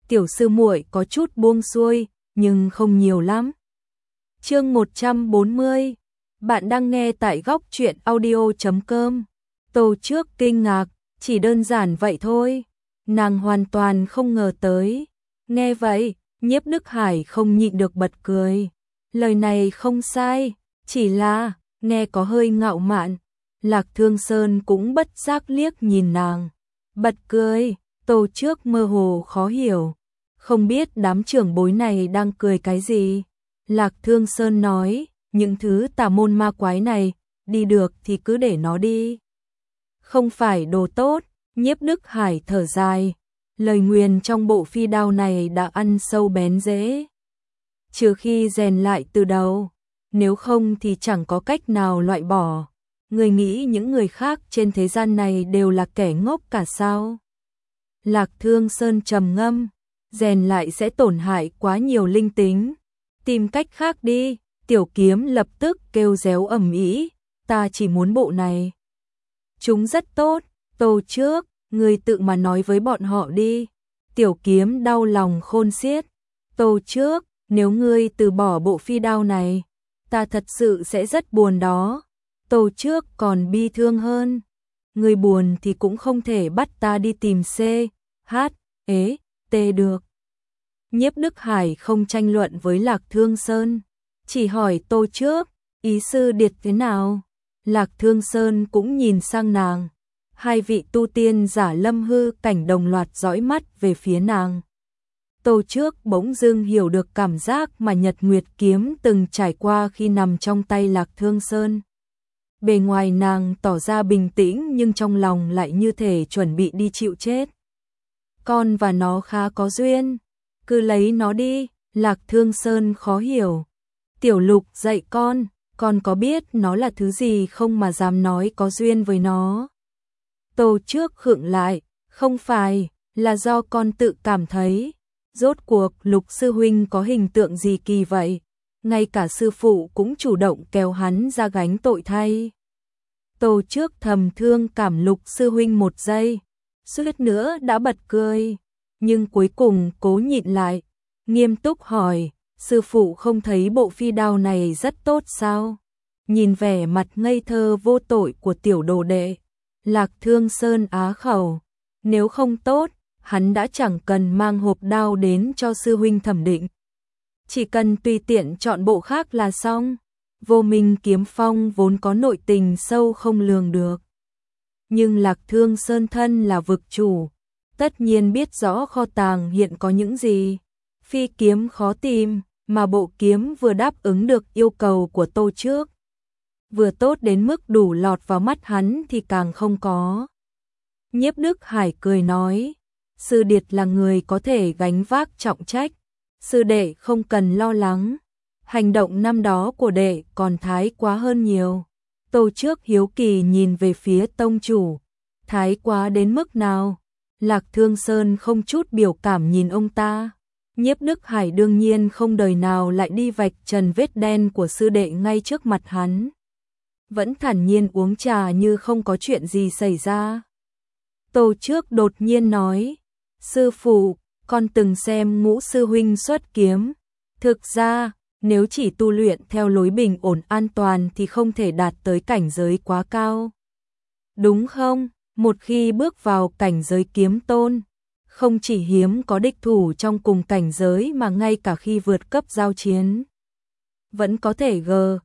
tiểu sư muội có chút buông xuôi, nhưng không nhiều lắm. Chương 140. Bạn đang nghe tại góc truyện audio.com. Tô Trước kinh ngạc, chỉ đơn giản vậy thôi. Nàng hoàn toàn không ngờ tới. Nghe vậy, Nhiếp Đức Hải không nhịn được bật cười. Lời này không sai, chỉ là nghe có hơi ngạo mạn. Lạc Thương Sơn cũng bất giác liếc nhìn nàng, bật cười. Tô Trước mơ hồ khó hiểu, không biết đám trưởng bối này đang cười cái gì. Lạc Thương Sơn nói, những thứ tà môn ma quái này, đi được thì cứ để nó đi. Không phải đồ tốt. Nhiếp Đức Hải thở dài, lời nguyền trong bộ phi đao này đã ăn sâu bén rễ. Trừ khi rèn lại từ đầu, nếu không thì chẳng có cách nào loại bỏ. Người nghĩ những người khác trên thế gian này đều là kẻ ngốc cả sao? Lạc Thương Sơn trầm ngâm, rèn lại sẽ tổn hại quá nhiều linh tính. Tìm cách khác đi. Tiểu Kiếm lập tức kêu réo ầm ĩ, ta chỉ muốn bộ này. Chúng rất tốt. Tô Trước, người tự mà nói với bọn họ đi. Tiểu Kiếm đau lòng khôn xiết. Tô Trước, nếu ngươi từ bỏ bộ phi đao này, ta thật sự sẽ rất buồn đó. Tô Trước còn bi thương hơn. Ngươi buồn thì cũng không thể bắt ta đi tìm C, H, E, T được. Nhiếp Đức Hải không tranh luận với Lạc Thương Sơn, chỉ hỏi Tô Trước, ý sư điệt thế nào? Lạc Thương Sơn cũng nhìn sang nàng. Hai vị tu tiên giả Lâm Hư Cảnh đồng loạt dõi mắt về phía nàng. Tô Trước bỗng dưng hiểu được cảm giác mà Nhật Nguyệt kiếm từng trải qua khi nằm trong tay Lạc Thương Sơn. Bề ngoài nàng tỏ ra bình tĩnh nhưng trong lòng lại như thể chuẩn bị đi chịu chết. Con và nó khá có duyên, cứ lấy nó đi. Lạc Thương Sơn khó hiểu. Tiểu Lục dạy con có biết nó là thứ gì không mà dám nói có duyên với nó? Tô Trước khựng lại, không phải, là do con tự cảm thấy. Rốt cuộc Lục sư huynh có hình tượng gì kỳ vậy? Ngay cả sư phụ cũng chủ động kéo hắn ra gánh tội thay. Tô Trước thầm thương cảm Lục sư huynh một giây, suýt nữa đã bật cười, nhưng cuối cùng cố nhịn lại, nghiêm túc hỏi, sư phụ không thấy bộ phi đao này rất tốt sao? Nhìn vẻ mặt ngây thơ vô tội của tiểu đồ đệ, Lạc Thương Sơn á khẩu, nếu không tốt, hắn đã chẳng cần mang hộp đao đến cho sư huynh thẩm định. Chỉ cần tùy tiện chọn bộ khác là xong. Vô Minh Kiếm Phong vốn có nội tình sâu không lường được. Nhưng Lạc Thương Sơn thân là vực chủ, tất nhiên biết rõ kho tàng hiện có những gì. Phi kiếm khó tìm, mà bộ kiếm vừa đáp ứng được yêu cầu của Tô Trước, vừa tốt đến mức đủ lọt vào mắt hắn thì càng không có. Nhiếp Đức Hải cười nói, sư điệt là người có thể gánh vác trọng trách, sư đệ không cần lo lắng. Hành động năm đó của đệ còn thái quá hơn nhiều. Tô Trước hiếu kỳ nhìn về phía tông chủ, thái quá đến mức nào? Lạc Thương Sơn không chút biểu cảm nhìn ông ta. Nhiếp Đức Hải đương nhiên không đời nào lại đi vạch trần vết đen của sư đệ ngay trước mặt hắn, vẫn thản nhiên uống trà như không có chuyện gì xảy ra. Tô Trước đột nhiên nói, sư phụ, con từng xem Ngũ sư huynh xuất kiếm. Thực ra, nếu chỉ tu luyện theo lối bình ổn an toàn thì không thể đạt tới cảnh giới quá cao. Đúng không? Một khi bước vào cảnh giới kiếm tôn, không chỉ hiếm có địch thủ trong cùng cảnh giới mà ngay cả khi vượt cấp giao chiến, vẫn có thể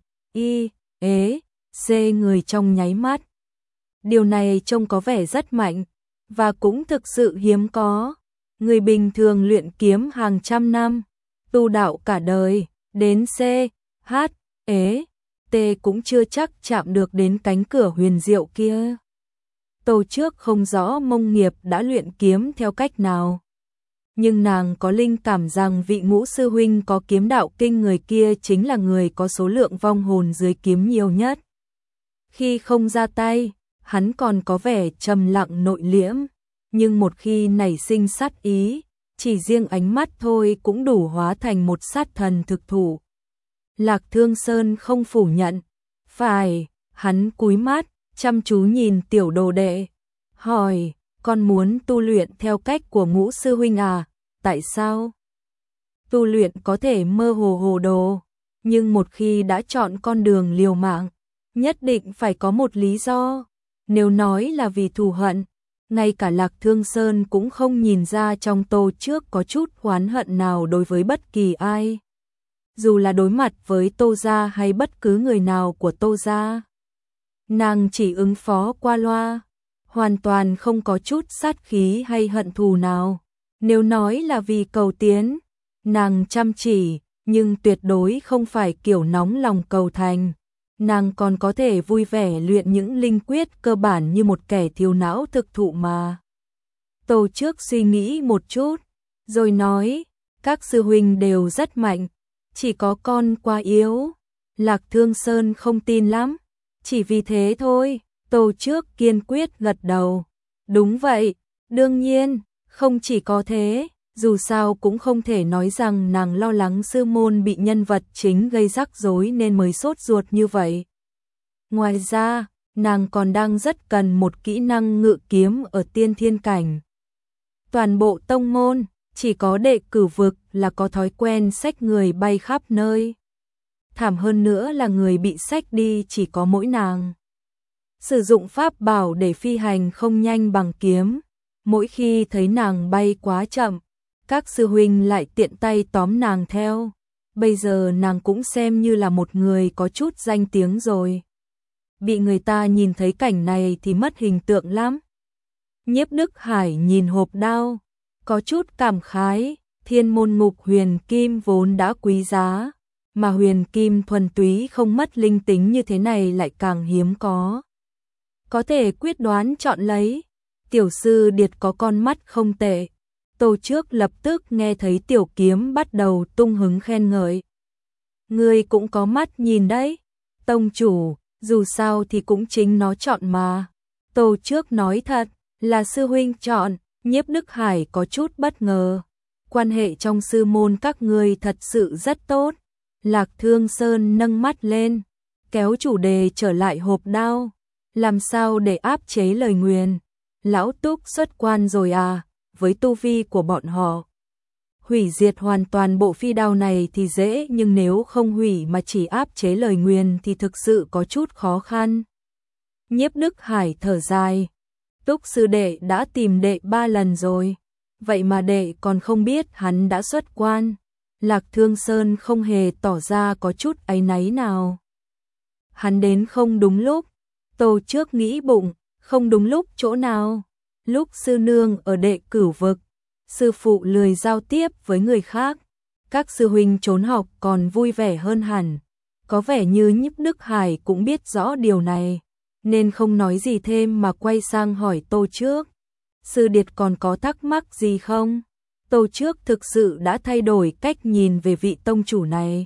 C người trong nháy mắt. Điều này trông có vẻ rất mạnh, và cũng thực sự hiếm có. Người bình thường luyện kiếm hàng trăm năm, tu đạo cả đời, đến C, H, E, T cũng chưa chắc chạm được đến cánh cửa huyền diệu kia. Tô Trước không rõ Mông Nghiệp đã luyện kiếm theo cách nào, nhưng nàng có linh cảm rằng vị Ngũ sư huynh có kiếm đạo kinh người kia chính là người có số lượng vong hồn dưới kiếm nhiều nhất. Khi không ra tay, hắn còn có vẻ trầm lặng nội liễm, nhưng một khi nảy sinh sát ý, chỉ riêng ánh mắt thôi cũng đủ hóa thành một sát thần thực thụ. Lạc Thương Sơn không phủ nhận, phải, hắn cúi mắt, chăm chú nhìn tiểu đồ đệ, hỏi, con muốn tu luyện theo cách của Ngũ sư huynh à? tại sao? Tu luyện có thể mơ hồ hồ đồ, nhưng một khi đã chọn con đường liều mạng, nhất định phải có một lý do. Nếu nói là vì thù hận, ngay cả Lạc Thương Sơn cũng không nhìn ra trong Tô Trước có chút oán hận nào đối với bất kỳ ai. Dù là đối mặt với Tô gia hay bất cứ người nào của Tô gia, nàng chỉ ứng phó qua loa, hoàn toàn không có chút sát khí hay hận thù nào. Nếu nói là vì cầu tiến, nàng chăm chỉ, nhưng tuyệt đối không phải kiểu nóng lòng cầu thành. Nàng còn có thể vui vẻ luyện những linh quyết cơ bản như một kẻ thiếu não thực thụ mà. Tô Trước suy nghĩ một chút, rồi nói, các sư huynh đều rất mạnh, chỉ có con quá yếu. Lạc Thương Sơn không tin lắm, chỉ vì thế thôi. Tô Trước kiên quyết gật đầu. Đúng vậy, đương nhiên, không chỉ có thế, dù sao cũng không thể nói rằng nàng lo lắng sư môn bị nhân vật chính gây rắc rối nên mới sốt ruột như vậy. Ngoài ra, nàng còn đang rất cần một kỹ năng ngự kiếm ở tiên thiên cảnh. Toàn bộ tông môn, chỉ có đệ cửu vực là có thói quen xách người bay khắp nơi. Thảm hơn nữa là người bị xách đi chỉ có mỗi nàng. Sử dụng pháp bảo để phi hành không nhanh bằng kiếm. Mỗi khi thấy nàng bay quá chậm, các sư huynh lại tiện tay tóm nàng theo. Bây giờ nàng cũng xem như là một người có chút danh tiếng rồi. Bị người ta nhìn thấy cảnh này thì mất hình tượng lắm. Nhiếp Đức Hải nhìn hộp đao, có chút cảm khái, thiên môn ngục huyền kim vốn đã quý giá, mà huyền kim thuần túy không mất linh tính như thế này lại càng hiếm có. Có thể quyết đoán chọn lấy, tiểu sư Điệt có con mắt không tệ. Tô Trước lập tức nghe thấy tiểu kiếm bắt đầu tung hứng khen ngợi. Ngươi cũng có mắt nhìn đấy, tông chủ, dù sao thì cũng chính nó chọn mà. Tô Trước nói thật, là sư huynh chọn. Nhiếp Đức Hải có chút bất ngờ. Quan hệ trong sư môn các ngươi thật sự rất tốt. Lạc Thương Sơn nâng mắt lên, kéo chủ đề trở lại hộp đao. Làm sao để áp chế lời nguyền? Lão Túc xuất quan rồi à? Với tu vi của bọn họ, hủy diệt hoàn toàn bộ phi đao này thì dễ, nhưng nếu không hủy mà chỉ áp chế lời nguyền thì thực sự có chút khó khăn. Nhiếp Đức Hải thở dài. Túc sư đệ đã tìm đệ 3 lần rồi, vậy mà đệ còn không biết hắn đã xuất quan. Lạc Thương Sơn không hề tỏ ra có chút áy náy nào. Hắn đến không đúng lúc. Tô Trước nghĩ bụng, không đúng lúc chỗ nào? Lúc sư nương ở đệ cửu vực, sư phụ lười giao tiếp với người khác, các sư huynh trốn học còn vui vẻ hơn hẳn. Có vẻ như Nhiếp Đức Hải cũng biết rõ điều này, nên không nói gì thêm mà quay sang hỏi Tô Trước. Sư Điệt còn có thắc mắc gì không? Tô Trước thực sự đã thay đổi cách nhìn về vị tông chủ này.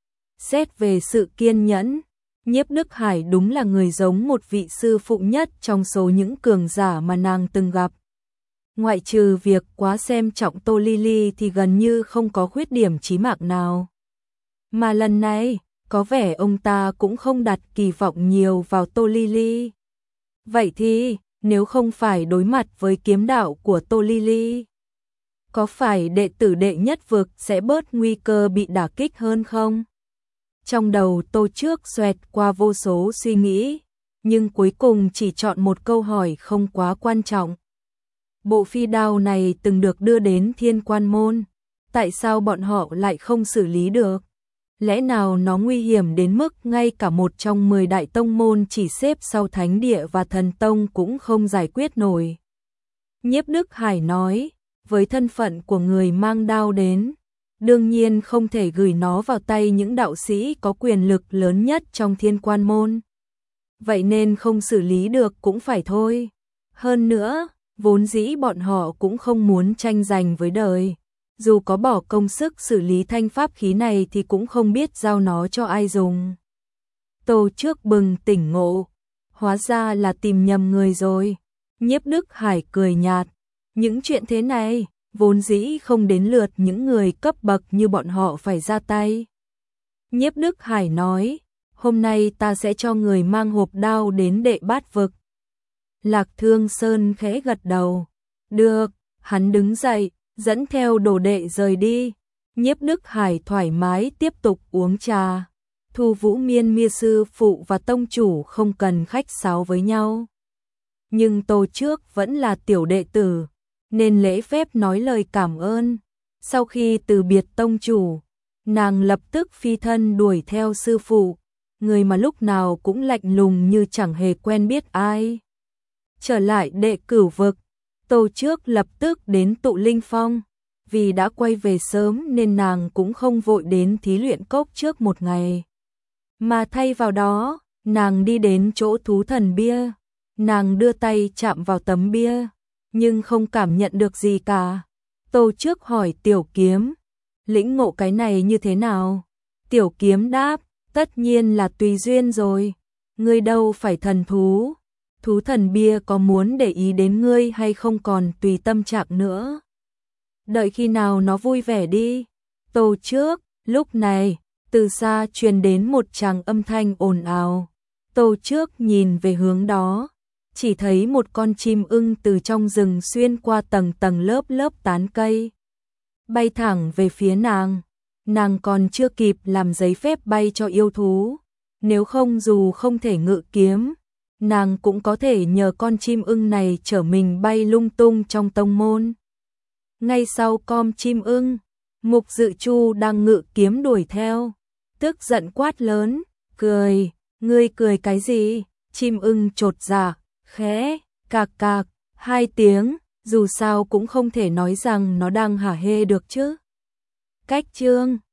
Xét về sự kiên nhẫn, Nhiếp Đức Hải đúng là người giống một vị sư phụ nhất trong số những cường giả mà nàng từng gặp. Ngoại trừ việc quá xem trọng Tô Ly Ly thì gần như không có khuyết điểm chí mạng nào. Mà lần này, có vẻ ông ta cũng không đặt kỳ vọng nhiều vào Tô Ly Ly. Vậy thì, nếu không phải đối mặt với kiếm đạo của Tô Ly Ly, có phải đệ tử đệ nhất vực sẽ bớt nguy cơ bị đả kích hơn không? Trong đầu Tô Trước xoẹt qua vô số suy nghĩ, nhưng cuối cùng chỉ chọn một câu hỏi không quá quan trọng. Bộ phi đao này từng được đưa đến Thiên Quan Môn, tại sao bọn họ lại không xử lý được? Lẽ nào nó nguy hiểm đến mức ngay cả một trong 10 đại tông môn chỉ xếp sau Thánh Địa và Thần Tông cũng không giải quyết nổi? Nhiếp Đức Hải nói, với thân phận của người mang đao đến, đương nhiên không thể gửi nó vào tay những đạo sĩ có quyền lực lớn nhất trong Thiên Quan Môn. Vậy nên không xử lý được cũng phải thôi. Hơn nữa, vốn dĩ bọn họ cũng không muốn tranh giành với đời. Dù có bỏ công sức xử lý thanh pháp khí này thì cũng không biết giao nó cho ai dùng. Tô Trước bừng tỉnh ngộ, hóa ra là tìm nhầm người rồi. Nhiếp Đức Hải cười nhạt, những chuyện thế này vốn dĩ không đến lượt những người cấp bậc như bọn họ phải ra tay. Nhiếp Đức Hải nói, hôm nay ta sẽ cho người mang hộp đao đến đệ bát vực. Lạc Thương Sơn khẽ gật đầu. Được, hắn đứng dậy, dẫn theo đồ đệ rời đi. Nhiếp Đức Hải thoải mái tiếp tục uống trà. Thu Vũ Miên Mia sư phụ và tông chủ không cần khách sáo với nhau. Nhưng Tô Trước vẫn là tiểu đệ tử, nên lễ phép nói lời cảm ơn. Sau khi từ biệt tông chủ, nàng lập tức phi thân đuổi theo sư phụ, người mà lúc nào cũng lạnh lùng như chẳng hề quen biết ai. Trở lại Đệ Cửu Vực, Tô Trước lập tức đến Tụ Linh Phong. Vì đã quay về sớm nên nàng cũng không vội đến thí luyện cốc trước một ngày. Mà thay vào đó, nàng đi đến chỗ thú thần bia. Nàng đưa tay chạm vào tấm bia, nhưng không cảm nhận được gì cả. Tô Trước hỏi Tiểu Kiếm, lĩnh ngộ cái này như thế nào? Tiểu Kiếm đáp, tất nhiên là tùy duyên rồi. Ngươi đâu phải thần thú. Thú thần bia có muốn để ý đến ngươi hay không còn tùy tâm trạng nữa. Đợi khi nào nó vui vẻ đi. Tô Trước, lúc này, từ xa truyền đến một tràng âm thanh ồn ào. Tô Trước nhìn về hướng đó, chỉ thấy một con chim ưng từ trong rừng xuyên qua tầng tầng lớp lớp tán cây, bay thẳng về phía nàng. Nàng còn chưa kịp làm giấy phép bay cho yêu thú, nếu không dù không thể ngự kiếm, nàng cũng có thể nhờ con chim ưng này chở mình bay lung tung trong tông môn. Ngay sau con chim ưng, Mục Dự Chu đang ngự kiếm đuổi theo, tức giận quát lớn, cười, ngươi cười cái gì? Chim ưng chột dạ, khẽ, cạc cạc, 2 tiếng, dù sao cũng không thể nói rằng nó đang hả hê được chứ. Cách chương